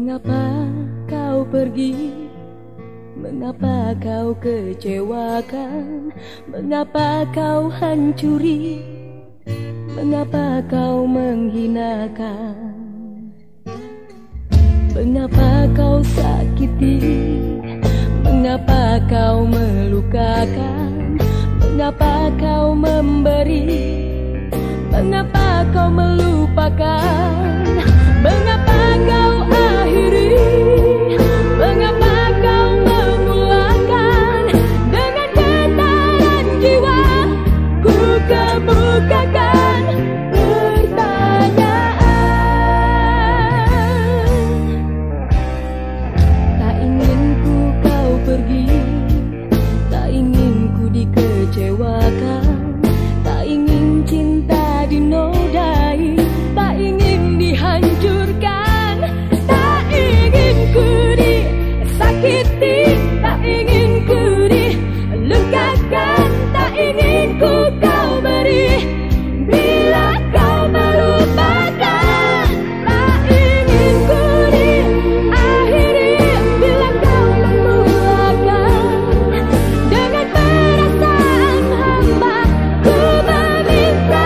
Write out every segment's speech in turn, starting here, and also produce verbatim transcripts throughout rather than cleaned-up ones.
Mengapa kau pergi? Mengapa kau kecewakan? Mengapa kau hancuri? Mengapa kau menghinakan? Mengapa kau sakiti? Mengapa kau melukakan? Mengapa kau memberi? Mengapa kau melupakan? Mengapa kau akhiri? Mengapa kau memulakan? Dengan getaran jiwa ku kemukakan pertanyaan. Tak ingin ku kau pergi, tak ingin ku dikecewakan, tak ingin cinta dinodai, tak ingin dihancurkan, tak ingin ku disakiti, tak ingin ku dilukakan, tak ingin ku kau beri bila kau melupakan, tak ingin ku diakhiri bila kau memulakan. Dengan perasaan hamba ku meminta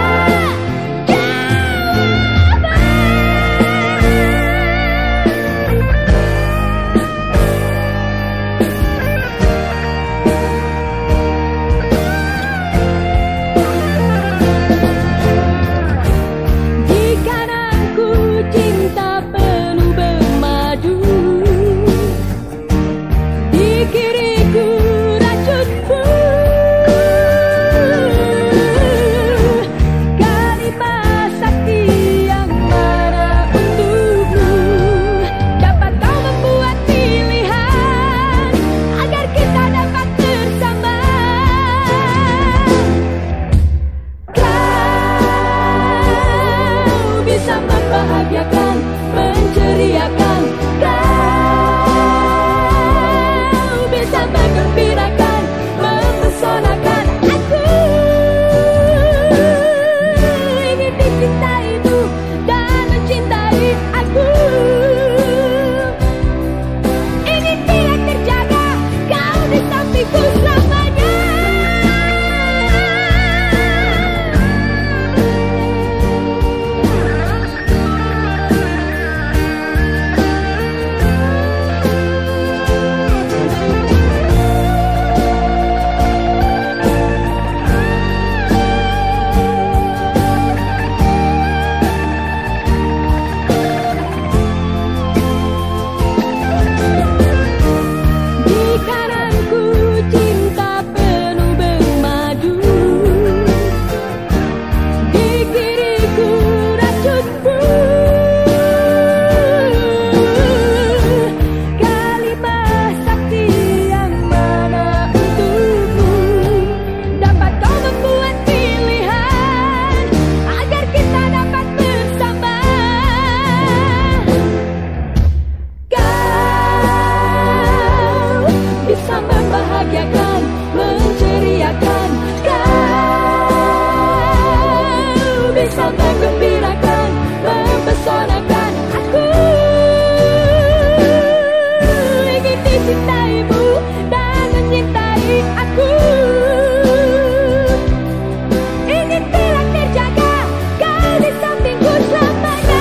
membahagiakan, menceriakan, kau bisa menggembirakan, mempesonakan aku. Ingin dicintaimu dan mencintai aku. Ingin bila terjaga, kau di sampingku selamanya. Membahagiakan, menceriakan, kau bisa menggembirakan, mempesonakan aku. Ingin dicintaimu dan mencintai aku. Ingin bila terjaga, kau di sampingku selamanya.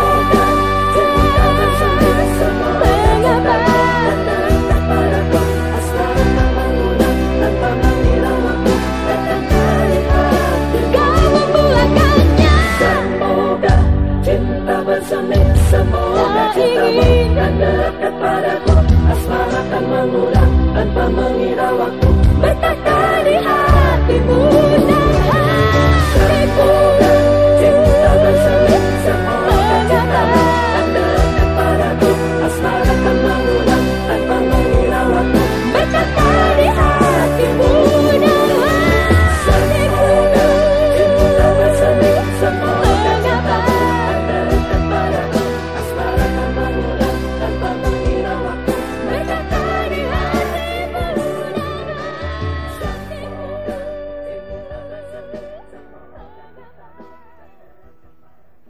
Mengapa semoga cintamu kan dekat padaku, asmara akan mengulang tanpa mengira waktu. Betapa